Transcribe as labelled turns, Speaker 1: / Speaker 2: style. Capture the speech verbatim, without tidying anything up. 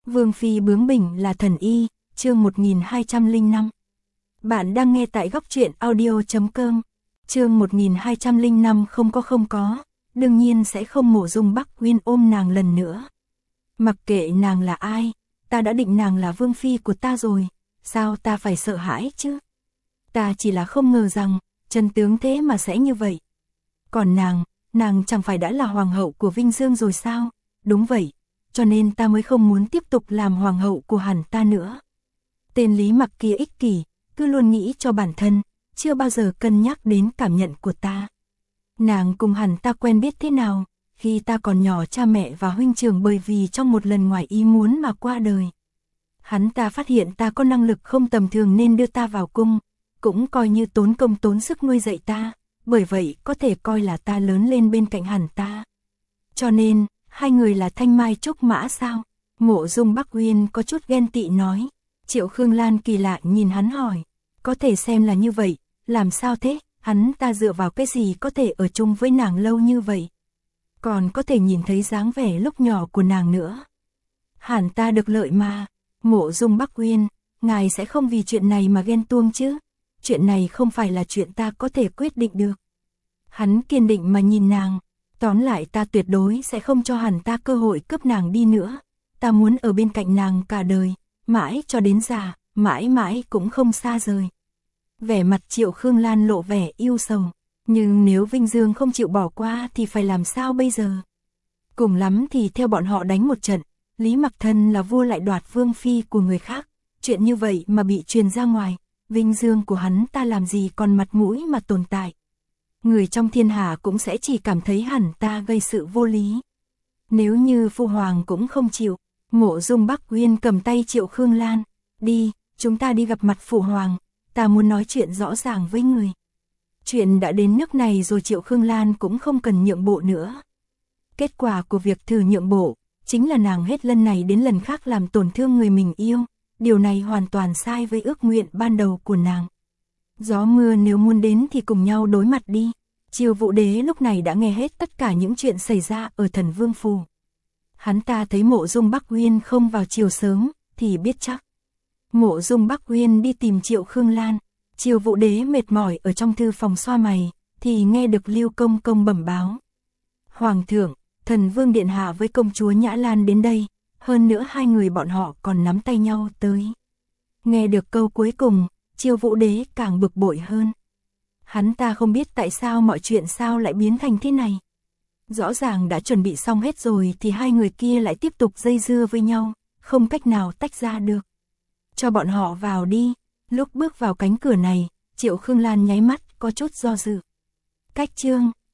Speaker 1: Vương phi bướng bỉnh là thần y, chương một nghìn hai trăm lẻ năm. Bạn đang nghe tại góc truyện audio chấm com. Chương một nghìn hai trăm lẻ năm không có không có, đương nhiên sẽ không Mộ Dung Bắc Uyên ôm nàng lần nữa. Mặc kệ nàng là ai, ta đã định nàng là vương phi của ta rồi, sao ta phải sợ hãi chứ? Ta chỉ là không ngờ rằng, chân tướng thế mà sẽ như vậy. Còn nàng, nàng chẳng phải đã là hoàng hậu của Vinh Dương rồi sao? Đúng vậy, cho nên ta mới không muốn tiếp tục làm hoàng hậu của hắn ta nữa. Tên Lý Mặc kia ích kỷ, cứ luôn nghĩ cho bản thân, chưa bao giờ cân nhắc đến cảm nhận của ta. Nàng cùng hắn ta quen biết thế nào, khi ta còn nhỏ cha mẹ và huynh trưởng bởi vì trong một lần ngoài ý muốn mà qua đời. Hắn ta phát hiện ta có năng lực không tầm thường nên đưa ta vào cung, cũng coi như tốn công tốn sức nuôi dạy ta, bởi vậy có thể coi là ta lớn lên bên cạnh hắn ta. Cho nên, hai người là thanh mai trúc mã sao? Mộ Dung Bắc Uyên có chút ghen tị nói. Triệu Khương Lan kỳ lạ nhìn hắn hỏi, có thể xem là như vậy, làm sao thế? Hắn ta dựa vào cái gì có thể ở chung với nàng lâu như vậy? Còn có thể nhìn thấy dáng vẻ lúc nhỏ của nàng nữa. Hắn ta được lợi mà. Mộ Dung Bắc Uyên, ngài sẽ không vì chuyện này mà ghen tuông chứ? Chuyện này không phải là chuyện ta có thể quyết định được. Hắn kiên định mà nhìn nàng. Tóm lại ta tuyệt đối sẽ không cho hắn ta cơ hội cướp nàng đi nữa. Ta muốn ở bên cạnh nàng cả đời, mãi cho đến già, mãi mãi cũng không xa rời. Vẻ mặt Triệu Khương Lan lộ vẻ yêu sầu. Nhưng nếu Vinh Dương không chịu bỏ qua thì phải làm sao bây giờ? Cùng lắm thì theo bọn họ đánh một trận. Lý Mặc thân là vua lại đoạt vương phi của người khác. Chuyện như vậy mà bị truyền ra ngoài, Vinh Dương của hắn ta làm gì còn mặt mũi mà tồn tại. Người trong thiên hạ cũng sẽ chỉ cảm thấy hẳn ta gây sự vô lý. Nếu như phu hoàng cũng không chịu, Mộ Dung Bắc Uyên cầm tay Triệu Khương Lan, đi, chúng ta đi gặp mặt phụ hoàng, ta muốn nói chuyện rõ ràng với người. Chuyện đã đến nước này rồi, Triệu Khương Lan cũng không cần nhượng bộ nữa. Kết quả của việc thử nhượng bộ, chính là nàng hết lần này đến lần khác làm tổn thương người mình yêu, điều này hoàn toàn sai với ước nguyện ban đầu của nàng. Gió mưa nếu muốn đến thì cùng nhau đối mặt đi. Triều Vũ Đế lúc này đã nghe hết tất cả những chuyện xảy ra ở Thần Vương phủ. Hắn ta thấy Mộ Dung Bắc Uyên không vào triều sớm, thì biết chắc. Mộ Dung Bắc Uyên đi tìm Triệu Khương Lan. Triều Vũ Đế mệt mỏi ở trong thư phòng xoa mày, thì nghe được Lưu Công Công bẩm báo. Hoàng thượng, Thần Vương điện hạ với công chúa Nhã Lan đến đây, hơn nữa hai người bọn họ còn nắm tay nhau tới. Nghe được câu cuối cùng, Triều Vũ Đế càng bực bội hơn. Hắn ta không biết tại sao mọi chuyện sao lại biến thành thế này. Rõ ràng đã chuẩn bị xong hết rồi thì hai người kia lại tiếp tục dây dưa với nhau, không cách nào tách ra được. Cho bọn họ vào đi. Lúc bước vào cánh cửa này, Triệu Khương Lan nháy mắt có chút do dự. Cách chương